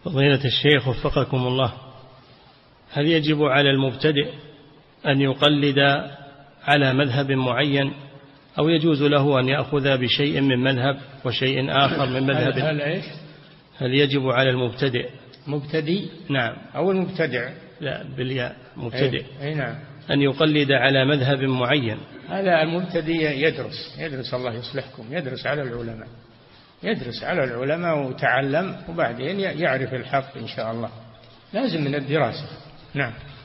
فضيلة الشيخ وفقكم الله، هل يجب على المبتدئ أن يقلد على مذهب معين أو يجوز له أن يأخذ بشيء من مذهب وشيء آخر من مذهب؟ هل يجب على المبتدئ مبتدئ نعم أو المبتدع؟ لا بالياء مبتدئ. أي نعم. أن يقلد على مذهب معين. هذا المبتدئ يدرس الله يصلحكم، يدرس على العلماء وتعلم، وبعدين يعرف الحق إن شاء الله، لازم من الدراسة. نعم.